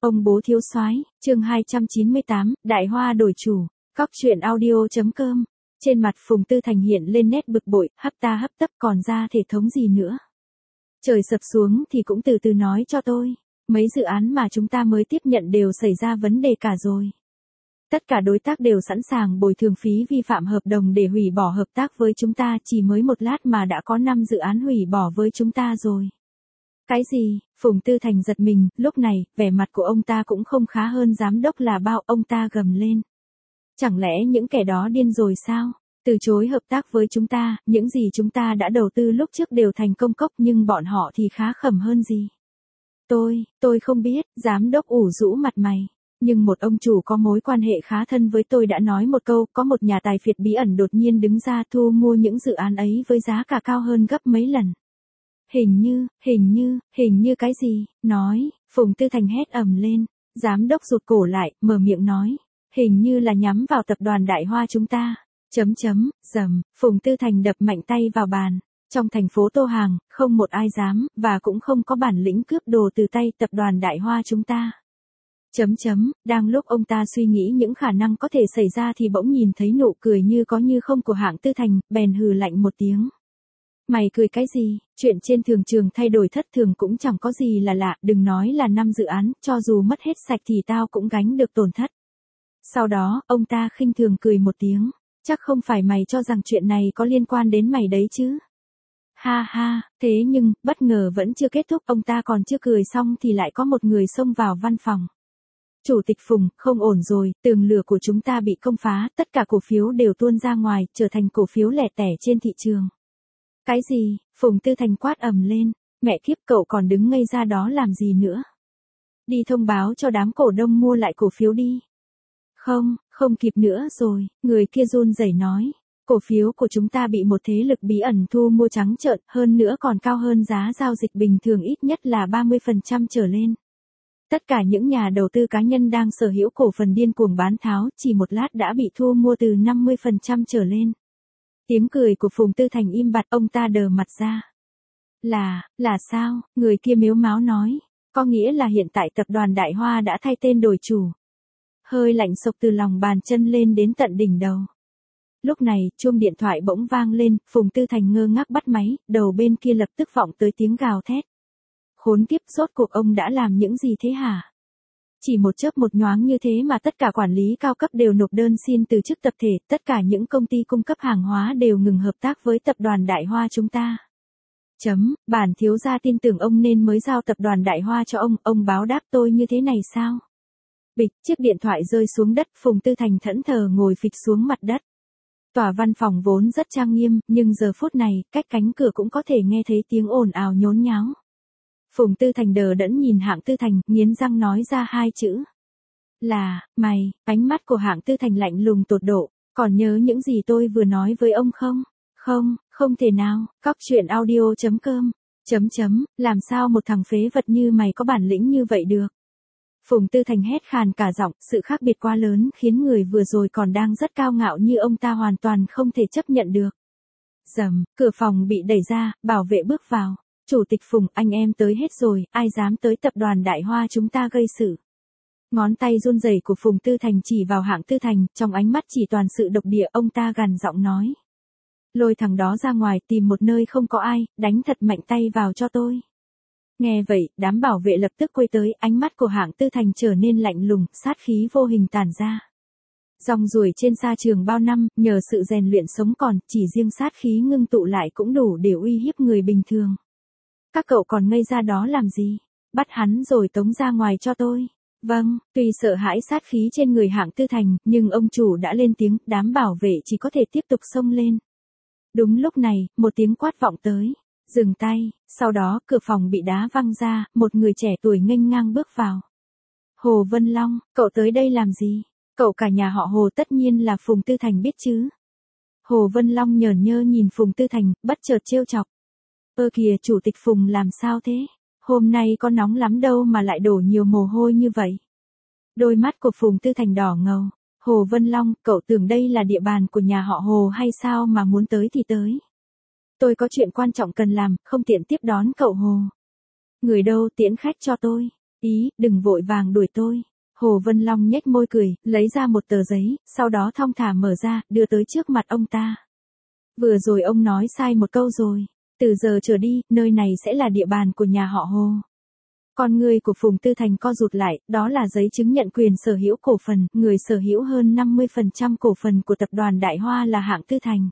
Ông bố thiếu soái, chương 298, Đại Hoa đổi chủ, Cóc truyện audio.com. Trên mặt Phùng Tư Thành hiện lên nét bực bội, hấp ta hấp tấp còn ra thể thống gì nữa. Trời sập xuống thì cũng từ từ nói cho tôi. Mấy dự án mà chúng ta mới tiếp nhận đều xảy ra vấn đề cả rồi. Tất cả đối tác đều sẵn sàng bồi thường phí vi phạm hợp đồng để hủy bỏ hợp tác với chúng ta, chỉ mới một lát mà đã có 5 dự án hủy bỏ với chúng ta rồi. Cái gì? Phùng Tư Thành giật mình, lúc này, vẻ mặt của ông ta cũng không khá hơn giám đốc là bao, ông ta gầm lên. Chẳng lẽ những kẻ đó điên rồi sao? Từ chối hợp tác với chúng ta, những gì chúng ta đã đầu tư lúc trước đều thành công cốc nhưng bọn họ thì khá khẩm hơn gì. Tôi không biết, giám đốc ủ rũ mặt mày. Nhưng một ông chủ có mối quan hệ khá thân với tôi đã nói một câu, có một nhà tài phiệt bí ẩn đột nhiên đứng ra thu mua những dự án ấy với giá cả cao hơn gấp mấy lần. Hình như cái gì? Nói, Phùng Tư Thành hét ầm lên. Giám đốc rụt cổ lại, mở miệng nói. Hình như là nhắm vào tập đoàn Đại Hoa chúng ta. Rầm, Phùng Tư Thành đập mạnh tay vào bàn. Trong thành phố Tô Hàng, không một ai dám, và cũng không có bản lĩnh cướp đồ từ tay tập đoàn Đại Hoa chúng ta. Đang lúc ông ta suy nghĩ những khả năng có thể xảy ra thì bỗng nhìn thấy nụ cười như có như không của hạng Tư Thành, bèn hừ lạnh một tiếng. Mày cười cái gì? Chuyện trên thường trường thay đổi thất thường cũng chẳng có gì là lạ, đừng nói là 5 dự án, cho dù mất hết sạch thì tao cũng gánh được tổn thất. Sau đó, ông ta khinh thường cười một tiếng. Chắc không phải mày cho rằng chuyện này có liên quan đến mày đấy chứ? Ha, thế nhưng, bất ngờ vẫn chưa kết thúc, ông ta còn chưa cười xong thì lại có một người xông vào văn phòng. Chủ tịch Phùng, không ổn rồi, tường lửa của chúng ta bị công phá, tất cả cổ phiếu đều tuôn ra ngoài, trở thành cổ phiếu lẻ tẻ trên thị trường. Cái gì? Phùng Tư Thành quát ầm lên, mẹ kiếp, cậu còn đứng ngây ra đó làm gì nữa? Đi thông báo cho đám cổ đông mua lại cổ phiếu đi. Không kịp nữa rồi, người kia run rẩy nói. Cổ phiếu của chúng ta bị một thế lực bí ẩn thu mua trắng trợn, hơn nữa còn cao hơn giá giao dịch bình thường ít nhất là 30% trở lên. Tất cả những nhà đầu tư cá nhân đang sở hữu cổ phần điên cuồng bán tháo, chỉ một lát đã bị thu mua từ 50% trở lên. Tiếng cười của Phùng Tư Thành im bặt, ông ta đờ mặt ra. Là sao? Người kia mếu máo nói. Có nghĩa là hiện tại tập đoàn Đại Hoa đã thay tên đổi chủ. Hơi lạnh sộc từ lòng bàn chân lên đến tận đỉnh đầu. Lúc này, chuông điện thoại bỗng vang lên, Phùng Tư Thành ngơ ngác bắt máy, đầu bên kia lập tức vọng tới tiếng gào thét. Khốn kiếp, rốt cuộc ông đã làm những gì thế hả? Chỉ một chớp một nhoáng như thế mà tất cả quản lý cao cấp đều nộp đơn xin từ chức tập thể, tất cả những công ty cung cấp hàng hóa đều ngừng hợp tác với tập đoàn Đại Hoa chúng ta. Bản thiếu gia tin tưởng ông nên mới giao tập đoàn Đại Hoa cho ông báo đáp tôi như thế này sao? Bịch, chiếc điện thoại rơi xuống đất, Phùng Tư Thành thẫn thờ ngồi phịch xuống mặt đất. Tòa văn phòng vốn rất trang nghiêm, nhưng giờ phút này, cách cánh cửa cũng có thể nghe thấy tiếng ồn ào nhốn nháo. Phùng Tư Thành đờ đẫn nhìn hạng Tư Thành, nghiến răng nói ra hai chữ. Là, mày, ánh mắt của hạng Tư Thành lạnh lùng tột độ, còn nhớ những gì tôi vừa nói với ông không? Không thể nào, Cóc truyện audio.com. Làm sao một thằng phế vật như mày có bản lĩnh như vậy được? Phùng Tư Thành hét khàn cả giọng, sự khác biệt quá lớn khiến người vừa rồi còn đang rất cao ngạo như ông ta hoàn toàn không thể chấp nhận được. Rầm, cửa phòng bị đẩy ra, bảo vệ bước vào. Chủ tịch Phùng, anh em tới hết rồi, ai dám tới tập đoàn Đại Hoa chúng ta gây sự. Ngón tay run rẩy của Phùng Tư Thành chỉ vào hạng Tư Thành, trong ánh mắt chỉ toàn sự độc địa, ông ta gằn giọng nói. Lôi thằng đó ra ngoài, tìm một nơi không có ai, đánh thật mạnh tay vào cho tôi. Nghe vậy, đám bảo vệ lập tức quay tới, ánh mắt của hạng Tư Thành trở nên lạnh lùng, sát khí vô hình tản ra. Rong ruổi trên sa trường bao năm, nhờ sự rèn luyện sống còn, chỉ riêng sát khí ngưng tụ lại cũng đủ để uy hiếp người bình thường. Các cậu còn ngây ra đó làm gì? Bắt hắn rồi tống ra ngoài cho tôi. Vâng, tuy sợ hãi sát khí trên người hạng Tư Thành, nhưng ông chủ đã lên tiếng, đám bảo vệ chỉ có thể tiếp tục xông lên. Đúng lúc này, một tiếng quát vọng tới. Dừng tay, sau đó cửa phòng bị đá văng ra, một người trẻ tuổi nghênh ngang bước vào. Hồ Vân Long, cậu tới đây làm gì? Cậu cả nhà họ Hồ tất nhiên là Phùng Tư Thành biết chứ? Hồ Vân Long nhởn nhơ nhìn Phùng Tư Thành, bất chợt trêu chọc. Kìa, chủ tịch Phùng làm sao thế? Hôm nay có nóng lắm đâu mà lại đổ nhiều mồ hôi như vậy. Đôi mắt của Phùng Tư Thành đỏ ngầu. Hồ Vân Long, cậu tưởng đây là địa bàn của nhà họ Hồ hay sao mà muốn tới thì tới? Tôi có chuyện quan trọng cần làm, không tiện tiếp đón cậu Hồ. Người đâu, tiễn khách cho tôi. Ý, đừng vội vàng đuổi tôi. Hồ Vân Long nhếch môi cười, lấy ra một tờ giấy, sau đó thong thả mở ra, đưa tới trước mặt ông ta. Vừa rồi ông nói sai một câu rồi. Từ giờ trở đi, nơi này sẽ là địa bàn của nhà họ Hồ. Con người của Phùng Tư Thành co rụt lại, đó là giấy chứng nhận quyền sở hữu cổ phần, người sở hữu hơn 50% cổ phần của tập đoàn Đại Hoa là Hạng Tư Thành.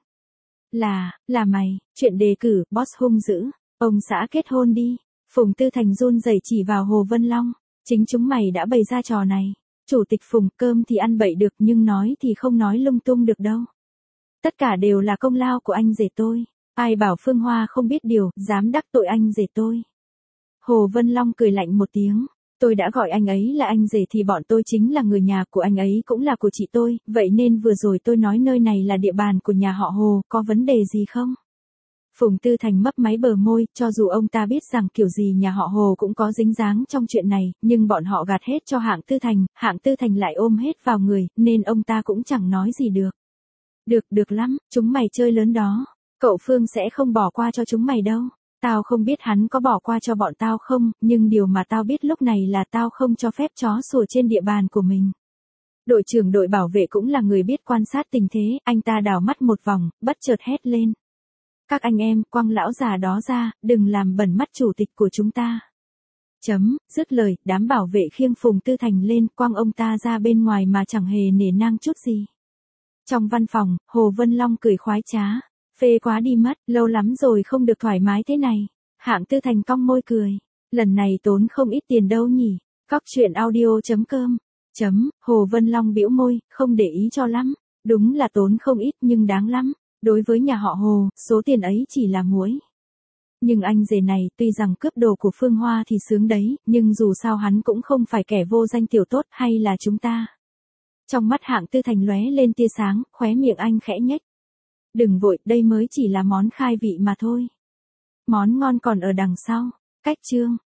Là mày, chuyện đề cử, boss hung dữ, ông xã kết hôn đi. Phùng Tư Thành run rẩy chỉ vào Hồ Vân Long, chính chúng mày đã bày ra trò này. Chủ tịch Phùng, cơm thì ăn bậy được nhưng nói thì không nói lung tung được đâu. Tất cả đều là công lao của anh rể tôi. Ai bảo Phương Hoa không biết điều, dám đắc tội anh rể tôi. Hồ Vân Long cười lạnh một tiếng. Tôi đã gọi anh ấy là anh rể thì bọn tôi chính là người nhà của anh ấy cũng là của chị tôi, vậy nên vừa rồi tôi nói nơi này là địa bàn của nhà họ Hồ, có vấn đề gì không? Phùng Tư Thành mấp máy bờ môi, cho dù ông ta biết rằng kiểu gì nhà họ Hồ cũng có dính dáng trong chuyện này, nhưng bọn họ gạt hết cho Hạng Tư Thành lại ôm hết vào người, nên ông ta cũng chẳng nói gì được. Được lắm, chúng mày chơi lớn đó. Cậu Phương sẽ không bỏ qua cho chúng mày đâu. Tao không biết hắn có bỏ qua cho bọn tao không, nhưng điều mà tao biết lúc này là tao không cho phép chó sủa trên địa bàn của mình. Đội trưởng đội bảo vệ cũng là người biết quan sát tình thế, anh ta đảo mắt một vòng, bất chợt hét lên. Các anh em, quăng lão già đó ra, đừng làm bẩn mắt chủ tịch của chúng ta. Dứt lời, đám bảo vệ khiêng Phùng Tư Thành lên, quăng ông ta ra bên ngoài mà chẳng hề nể nang chút gì. Trong văn phòng, Hồ Vân Long cười khoái trá. Phê quá đi mất, lâu lắm rồi không được thoải mái thế này. Hạng Tư Thành cong môi cười. Lần này tốn không ít tiền đâu nhỉ. Cóc truyện audio.com. Hồ Vân Long bĩu môi, không để ý cho lắm. Đúng là tốn không ít nhưng đáng lắm. Đối với nhà họ Hồ, số tiền ấy chỉ là muối. Nhưng anh rể này, tuy rằng cướp đồ của Phương Hoa thì sướng đấy, nhưng dù sao hắn cũng không phải kẻ vô danh tiểu tốt hay là chúng ta. Trong mắt Hạng Tư Thành lóe lên tia sáng, khóe miệng anh khẽ nhếch. Đừng vội, đây mới chỉ là món khai vị mà thôi. Món ngon còn ở đằng sau. Cách chương.